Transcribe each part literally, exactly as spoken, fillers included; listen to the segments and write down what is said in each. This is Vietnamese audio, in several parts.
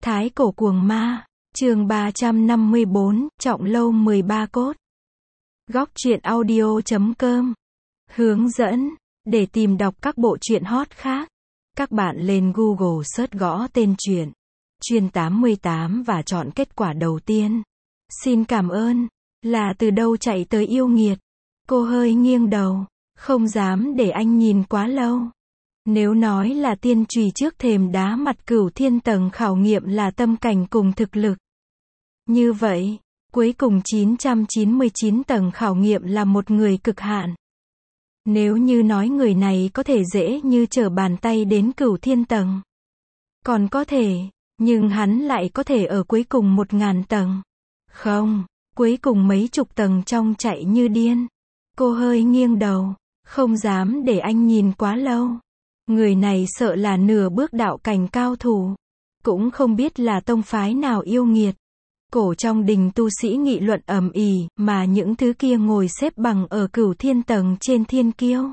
Thái cổ cuồng ma, chương ba trăm năm mươi bốn, Trọng Lâu mười ba cốt. Góc truyện audio chấm com. Hướng dẫn, để tìm đọc các bộ truyện hot khác, các bạn lên Google search gõ tên truyện Chuyên tám mươi tám và chọn kết quả đầu tiên. Xin cảm ơn. Là từ đâu chạy tới yêu nghiệt? Cô hơi nghiêng đầu, không dám để anh nhìn quá lâu. Nếu nói là tiên trùy trước thềm đá mặt cửu thiên tầng khảo nghiệm là tâm cảnh cùng thực lực. Như vậy, cuối cùng chín trăm chín mươi chín tầng khảo nghiệm là một người cực hạn. Nếu như nói người này có thể dễ như trở bàn tay đến cửu thiên tầng. Còn có thể, nhưng hắn lại có thể ở cuối cùng một ngàn tầng. Không, cuối cùng mấy chục tầng trong chạy như điên. Cô hơi nghiêng đầu, không dám để anh nhìn quá lâu. Người này sợ là nửa bước đạo cảnh cao thủ. Cũng không biết là tông phái nào yêu nghiệt. Cổ trong đình tu sĩ nghị luận ầm ĩ, mà những thứ kia ngồi xếp bằng ở cửu thiên tầng trên thiên kiêu.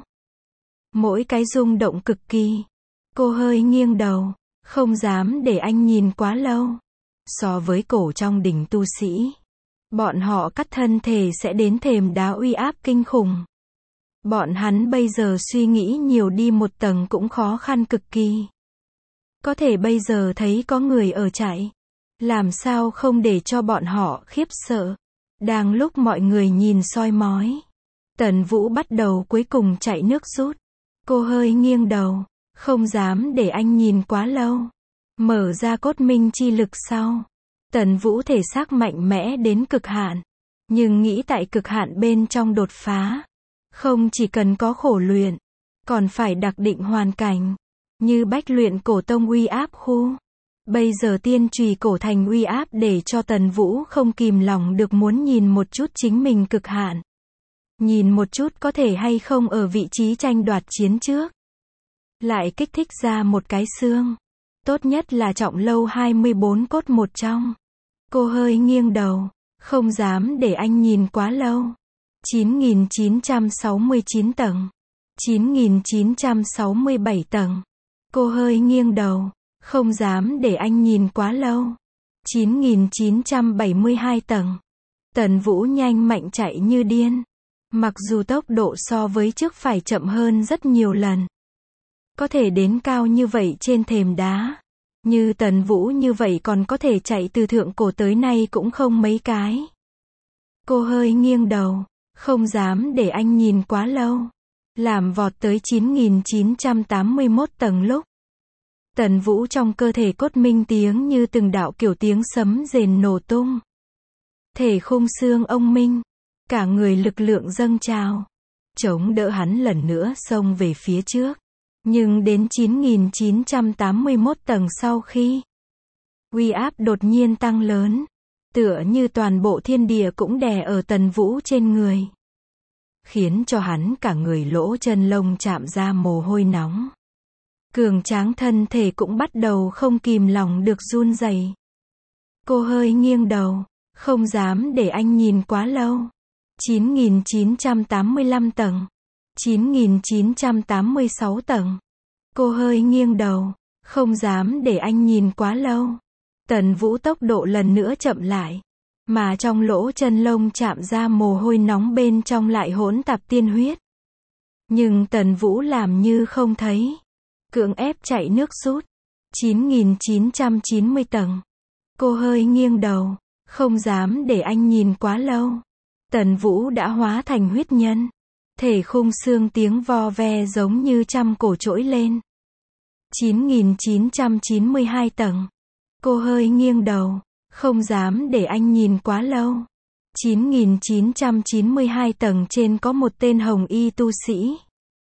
Mỗi cái rung động cực kỳ. Cô hơi nghiêng đầu, không dám để anh nhìn quá lâu. So với cổ trong đình tu sĩ, bọn họ cắt thân thể sẽ đến thềm đá uy áp kinh khủng. Bọn hắn bây giờ suy nghĩ nhiều đi một tầng cũng khó khăn cực kỳ. Có thể bây giờ thấy có người ở chạy, làm sao không để cho bọn họ khiếp sợ. Đang lúc mọi người nhìn soi mói, Tần Vũ bắt đầu cuối cùng chạy nước rút. Cô hơi nghiêng đầu, không dám để anh nhìn quá lâu. Mở ra cốt minh chi lực sau, Tần Vũ thể xác mạnh mẽ đến cực hạn. Nhưng nghĩ tại cực hạn bên trong đột phá, không chỉ cần có khổ luyện, còn phải đặc định hoàn cảnh. Như bách luyện cổ tông uy áp khu. Bây giờ tiên trùy cổ thành uy áp để cho Tần Vũ không kìm lòng được muốn nhìn một chút chính mình cực hạn. Nhìn một chút có thể hay không ở vị trí tranh đoạt chiến trước. Lại kích thích ra một cái xương. Tốt nhất là trọng lâu hai mươi bốn cốt một trong. Cô hơi nghiêng đầu, không dám để anh nhìn quá lâu. chín nghìn chín trăm sáu mươi chín tầng. chín nghìn chín trăm sáu mươi bảy tầng. Cô hơi nghiêng đầu, không dám để anh nhìn quá lâu. chín nghìn chín trăm bảy mươi hai tầng. Tần Vũ nhanh mạnh chạy như điên. Mặc dù tốc độ so với trước phải chậm hơn rất nhiều lần. Có thể đến cao như vậy trên thềm đá. Như Tần Vũ như vậy còn có thể chạy từ thượng cổ tới nay cũng không mấy cái. Cô hơi nghiêng đầu, không dám để anh nhìn quá lâu. Làm vọt tới chín nghìn chín trăm tám mươi mốt tầng lúc. Tần Vũ trong cơ thể cốt minh tiếng như từng đạo kiểu tiếng sấm rền nổ tung. Thể khung xương ông minh, cả người lực lượng dâng trào, chống đỡ hắn lần nữa xông về phía trước. Nhưng đến chín nghìn chín trăm tám mươi mốt tầng sau khi uy áp đột nhiên tăng lớn, tựa như toàn bộ thiên địa cũng đè ở Tần Vũ trên người. Khiến cho hắn cả người lỗ chân lông chạm ra mồ hôi nóng. Cường tráng thân thể cũng bắt đầu không kìm lòng được run rẩy. Cô hơi nghiêng đầu, không dám để anh nhìn quá lâu. chín nghìn chín trăm tám mươi lăm tầng. chín nghìn chín trăm tám mươi sáu tầng. Cô hơi nghiêng đầu, không dám để anh nhìn quá lâu. Tần Vũ tốc độ lần nữa chậm lại. Mà trong lỗ chân lông chạm ra mồ hôi nóng bên trong lại hỗn tạp tiên huyết. Nhưng Tần Vũ làm như không thấy. Cưỡng ép chạy nước rút. chín nghìn chín trăm chín mươi tầng. Cô hơi nghiêng đầu, không dám để anh nhìn quá lâu. Tần Vũ đã hóa thành huyết nhân. Thể khung xương tiếng vo ve giống như trăm cổ trỗi lên. chín nghìn chín trăm chín mươi hai tầng. Cô hơi nghiêng đầu, không dám để anh nhìn quá lâu. chín nghìn chín trăm chín mươi hai tầng trên có một tên hồng y tu sĩ.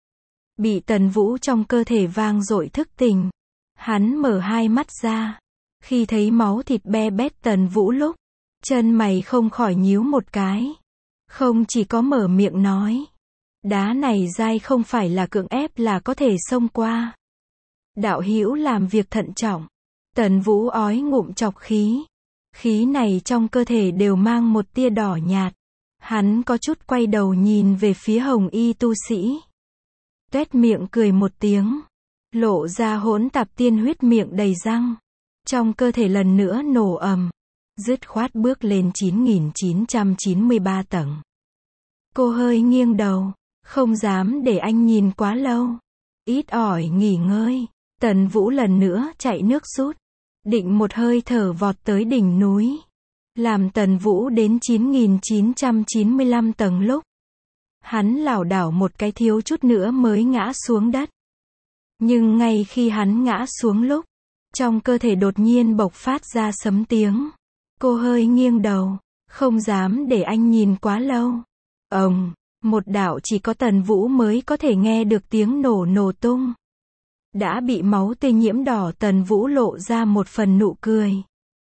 Bị Tần Vũ trong cơ thể vang dội thức tỉnh. Hắn mở hai mắt ra. Khi thấy máu thịt be bét Tần Vũ lúc, chân mày không khỏi nhíu một cái. Không chỉ có mở miệng nói. Đá này dai không phải là cưỡng ép là có thể xông qua. Đạo hữu làm việc thận trọng. Tần Vũ ói ngụm chọc khí. Khí này trong cơ thể đều mang một tia đỏ nhạt. Hắn có chút quay đầu nhìn về phía hồng y tu sĩ. Tuét miệng cười một tiếng. Lộ ra hỗn tạp tiên huyết miệng đầy răng. Trong cơ thể lần nữa nổ ầm. Dứt khoát bước lên chín nghìn chín trăm chín mươi ba tầng. Cô hơi nghiêng đầu. Không dám để anh nhìn quá lâu. Ít ỏi nghỉ ngơi. Tần Vũ lần nữa chạy nước rút. Định một hơi thở vọt tới đỉnh núi. Làm Tần Vũ đến chín nghìn chín trăm chín mươi lăm tầng lúc. Hắn lảo đảo một cái thiếu chút nữa mới ngã xuống đất. Nhưng ngay khi hắn ngã xuống lúc, trong cơ thể đột nhiên bộc phát ra sấm tiếng. Cô hơi nghiêng đầu, không dám để anh nhìn quá lâu. Ồng, một đạo chỉ có Tần Vũ mới có thể nghe được tiếng nổ nổ tung. Đã bị máu tươi nhiễm đỏ, Tần Vũ lộ ra một phần nụ cười.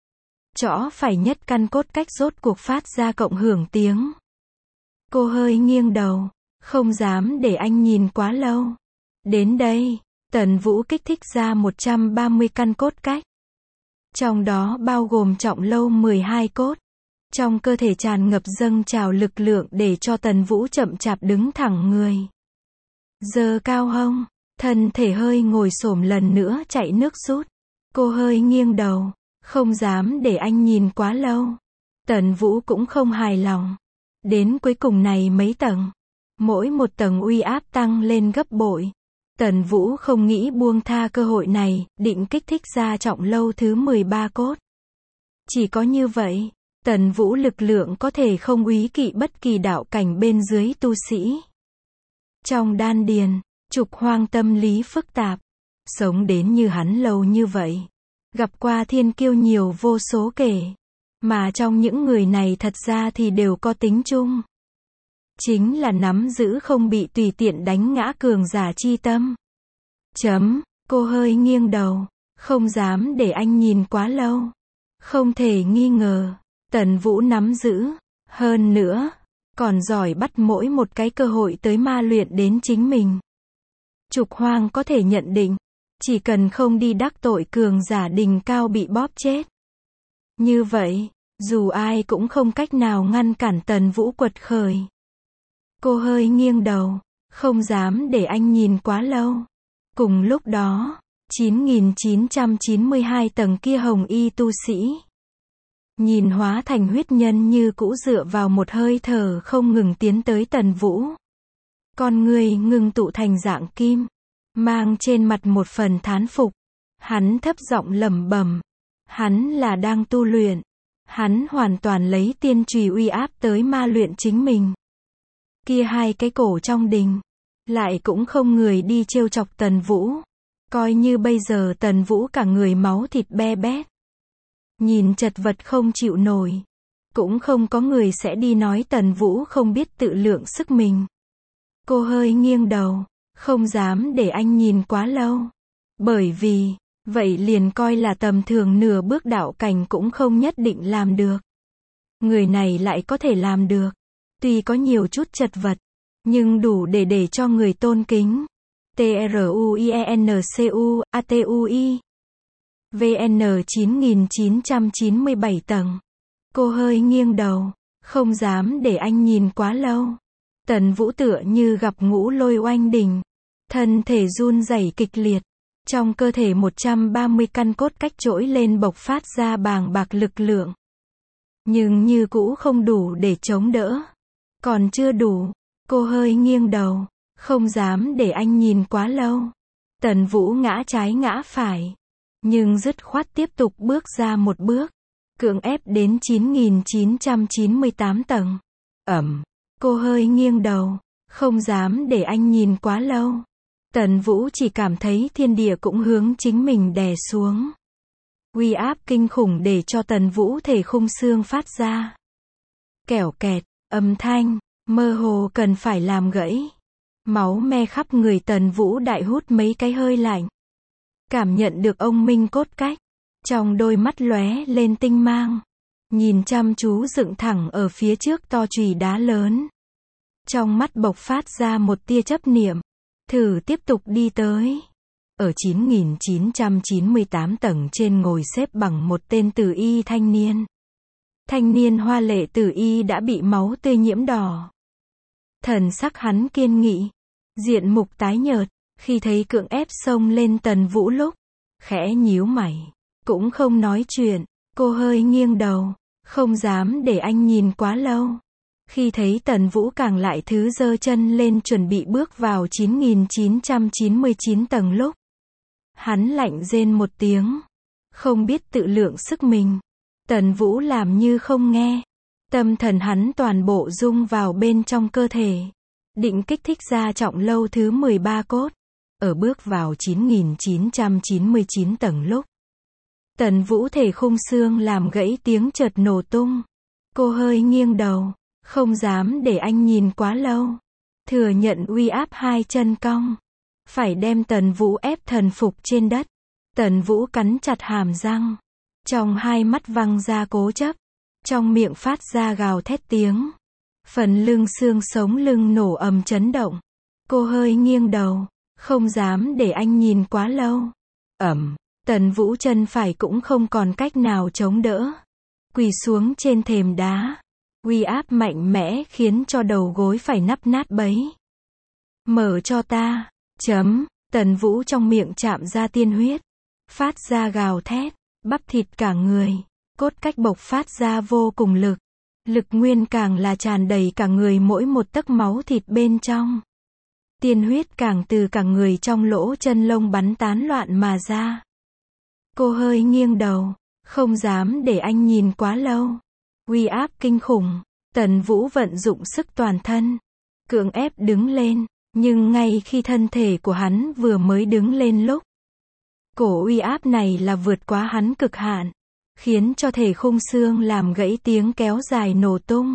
Chõ phải nhất căn cốt cách rốt cuộc phát ra cộng hưởng tiếng. Cô hơi nghiêng đầu, không dám để anh nhìn quá lâu. Đến đây, Tần Vũ kích thích ra một trăm ba mươi căn cốt cách. Trong đó bao gồm trọng lâu mười hai cốt. Trong cơ thể tràn ngập dâng trào lực lượng để cho Tần Vũ chậm chạp đứng thẳng người. Giơ cao hông, thân thể hơi ngồi xổm lần nữa chạy nước rút. Cô hơi nghiêng đầu, không dám để anh nhìn quá lâu. Tần Vũ cũng không hài lòng. Đến cuối cùng này mấy tầng, mỗi một tầng uy áp tăng lên gấp bội. Tần Vũ không nghĩ buông tha cơ hội này, định kích thích ra trọng lâu thứ mười ba cốt. Chỉ có như vậy, Tần Vũ lực lượng có thể không úy kỵ bất kỳ đạo cảnh bên dưới tu sĩ. Trong đan điền, trục hoang tâm lý phức tạp. Sống đến như hắn lâu như vậy. Gặp qua thiên kiêu nhiều vô số kể. Mà trong những người này thật ra thì đều có tính chung. Chính là nắm giữ không bị tùy tiện đánh ngã cường giả chi tâm. Chấm, cô hơi nghiêng đầu, không dám để anh nhìn quá lâu. Không thể nghi ngờ, Tần Vũ nắm giữ, hơn nữa, còn giỏi bắt mỗi một cái cơ hội tới ma luyện đến chính mình. Trục hoang có thể nhận định, chỉ cần không đi đắc tội cường giả đỉnh cao bị bóp chết. Như vậy, dù ai cũng không cách nào ngăn cản Tần Vũ quật khởi. Cô hơi nghiêng đầu, không dám để anh nhìn quá lâu. Cùng lúc đó, chín nghìn chín trăm chín mươi hai tầng kia hồng y tu sĩ. Nhìn hóa thành huyết nhân như cũ dựa vào một hơi thở không ngừng tiến tới Tần Vũ. Con người ngừng tụ thành dạng kim, mang trên mặt một phần thán phục. Hắn thấp giọng lẩm bẩm, hắn là đang tu luyện. Hắn hoàn toàn lấy tiên trùy uy áp tới ma luyện chính mình. Kia hai cái cổ trong đình, lại cũng không người đi trêu chọc Tần Vũ. Coi như bây giờ Tần Vũ cả người máu thịt be bét. Nhìn chật vật không chịu nổi. Cũng không có người sẽ đi nói Tần Vũ không biết tự lượng sức mình. Cô hơi nghiêng đầu, không dám để anh nhìn quá lâu. Bởi vì, vậy liền coi là tầm thường nửa bước đạo cảnh cũng không nhất định làm được. Người này lại có thể làm được. Tuy có nhiều chút chật vật, nhưng đủ để để cho người tôn kính. T R U I E N C U, A T U I. V N chín nghìn chín trăm chín mươi bảy tầng. Cô hơi nghiêng đầu, không dám để anh nhìn quá lâu. Tần Vũ tựa như gặp ngũ lôi oanh đỉnh. Thân thể run rẩy kịch liệt. Trong cơ thể một trăm ba mươi căn cốt cách trỗi lên bộc phát ra bàng bạc lực lượng. Nhưng như cũ không đủ để chống đỡ. Còn chưa đủ. Cô hơi nghiêng đầu, không dám để anh nhìn quá lâu. Tần Vũ ngã trái ngã phải. Nhưng dứt khoát tiếp tục bước ra một bước. Cưỡng ép đến chín nghìn chín trăm chín mươi tám tầng. Ẩm. Cô hơi nghiêng đầu, không dám để anh nhìn quá lâu. Tần Vũ chỉ cảm thấy thiên địa cũng hướng chính mình đè xuống. Uy áp kinh khủng để cho Tần Vũ thể khung xương phát ra. Kẻo kẹt, âm thanh, mơ hồ cần phải làm gãy. Máu me khắp người Tần Vũ đại hút mấy cái hơi lạnh. Cảm nhận được ông minh cốt cách. Trong đôi mắt lóe lên tinh mang. Nhìn chăm chú dựng thẳng ở phía trước to chùy đá lớn. Trong mắt bộc phát ra một tia chấp niệm. Thử tiếp tục đi tới. Ở chín nghìn chín trăm chín mươi tám tầng trên ngồi xếp bằng một tên tử y thanh niên. Thanh niên hoa lệ tử y đã bị máu tươi nhiễm đỏ. Thần sắc hắn kiên nghị. Diện mục tái nhợt. Khi thấy cưỡng ép xông lên Tần Vũ lúc. Khẽ nhíu mày. cũng không nói chuyện. Cô hơi nghiêng đầu, không dám để anh nhìn quá lâu. Khi thấy Tần Vũ càng lại thứ giơ chân lên chuẩn bị bước vào chín nghìn chín trăm chín mươi chín tầng lúc. Hắn lạnh rên một tiếng. Không biết tự lượng sức mình. Tần Vũ làm như không nghe. Tâm thần hắn toàn bộ dung vào bên trong cơ thể. Định kích thích ra trọng lâu thứ mười ba cốt. Ở bước vào chín nghìn chín trăm chín mươi chín tầng lúc. Tần Vũ thể khung xương làm gãy tiếng chợt nổ tung. Cô hơi nghiêng đầu. Không dám để anh nhìn quá lâu. Thừa nhận uy áp hai chân cong. Phải đem Tần Vũ ép thần phục trên đất. Tần Vũ cắn chặt hàm răng. Trong hai mắt văng ra cố chấp. Trong miệng phát ra gào thét tiếng. Phần lưng xương sống lưng nổ ầm chấn động. Cô hơi nghiêng đầu. Không dám để anh nhìn quá lâu. Ầm. Tần Vũ chân phải cũng không còn cách nào chống đỡ. Quỳ xuống trên thềm đá. Uy áp mạnh mẽ khiến cho đầu gối phải nắp nát bấy. Mở cho ta. Chấm. Tần Vũ trong miệng chạm ra tiên huyết. Phát ra gào thét. Bắp thịt cả người. Cốt cách bộc phát ra vô cùng lực. Lực nguyên càng là tràn đầy cả người mỗi một tấc máu thịt bên trong. Tiên huyết càng từ cả người trong lỗ chân lông bắn tán loạn mà ra. Cô hơi nghiêng đầu. Không dám để anh nhìn quá lâu. Uy áp kinh khủng. Tần Vũ vận dụng sức toàn thân. Cưỡng ép đứng lên. Nhưng ngay khi thân thể của hắn vừa mới đứng lên lúc. Cổ uy áp này là vượt quá hắn cực hạn. Khiến cho thể khung xương làm gãy tiếng kéo dài nổ tung.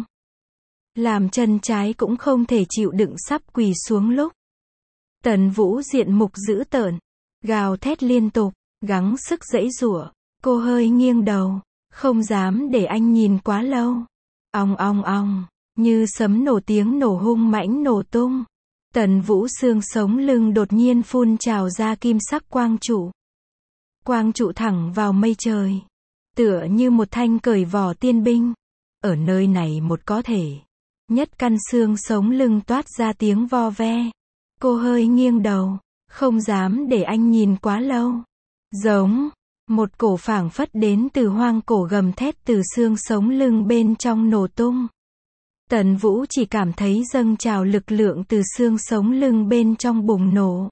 Làm chân trái cũng không thể chịu đựng sắp quỳ xuống lúc. Tần Vũ diện mục dữ tợn. Gào thét liên tục. Gắng sức giãy giụa. Cô hơi nghiêng đầu. Không dám để anh nhìn quá lâu. Ong ong ong. Như sấm nổ tiếng nổ hung mãnh nổ tung. Tần Vũ xương sống lưng đột nhiên phun trào ra kim sắc quang trụ. Quang trụ thẳng vào mây trời. Tựa như một thanh cởi vỏ tiên binh. Ở nơi này một có thể. Nhất căn xương sống lưng toát ra tiếng vo ve. Cô hơi nghiêng đầu. Không dám để anh nhìn quá lâu. Giống. Một cổ phảng phất đến từ hoang cổ gầm thét từ xương sống lưng bên trong nổ tung. Tần Vũ chỉ cảm thấy dâng trào lực lượng từ xương sống lưng bên trong bùng nổ.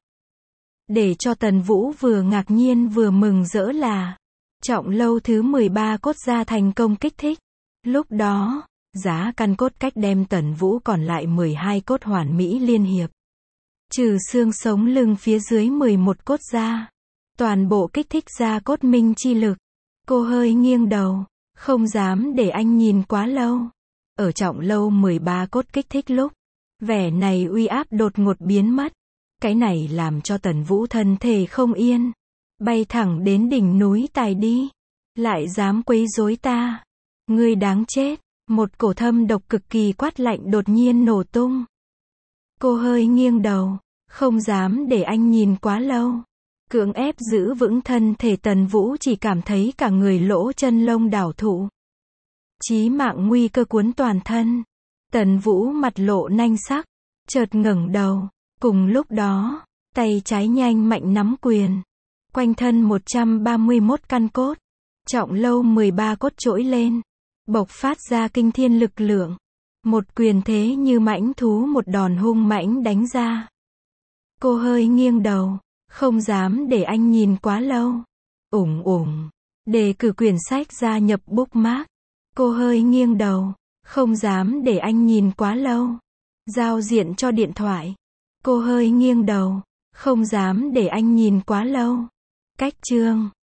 Để cho Tần Vũ vừa ngạc nhiên vừa mừng rỡ là trọng lâu thứ mười ba cốt ra thành công kích thích. Lúc đó, giá căn cốt cách đem Tần Vũ còn lại mười hai cốt hoàn mỹ liên hiệp. Trừ xương sống lưng phía dưới mười một cốt ra. Toàn bộ kích thích ra cốt minh chi lực. Cô hơi nghiêng đầu. Không dám để anh nhìn quá lâu. Ở trọng lâu mười ba cốt kích thích lúc. Vẻ này uy áp đột ngột biến mất. Cái này làm cho Tần Vũ thân thể không yên. Bay thẳng đến đỉnh núi Tài đi. Lại dám quấy rối ta. Ngươi đáng chết. Một cổ thâm độc cực kỳ quát lạnh đột nhiên nổ tung. Cô hơi nghiêng đầu. Không dám để anh nhìn quá lâu. Cưỡng ép giữ vững thân thể Tần Vũ chỉ cảm thấy cả người lỗ chân lông đảo thụ. Chí mạng nguy cơ cuốn toàn thân. Tần Vũ mặt lộ nanh sắc. Chợt ngẩng đầu. Cùng lúc đó, tay trái nhanh mạnh nắm quyền. Quanh thân một trăm ba mươi mốt căn cốt. Trọng lâu mười ba cốt trỗi lên. Bộc phát ra kinh thiên lực lượng. Một quyền thế như mãnh thú một đòn hung mãnh đánh ra. Cô hơi nghiêng đầu. Không dám để anh nhìn quá lâu. Ủng ủng. Đề cử quyển sách gia nhập bookmark. Cô hơi nghiêng đầu. Không dám để anh nhìn quá lâu. Giao diện cho điện thoại. Cô hơi nghiêng đầu. Không dám để anh nhìn quá lâu. Cách chương.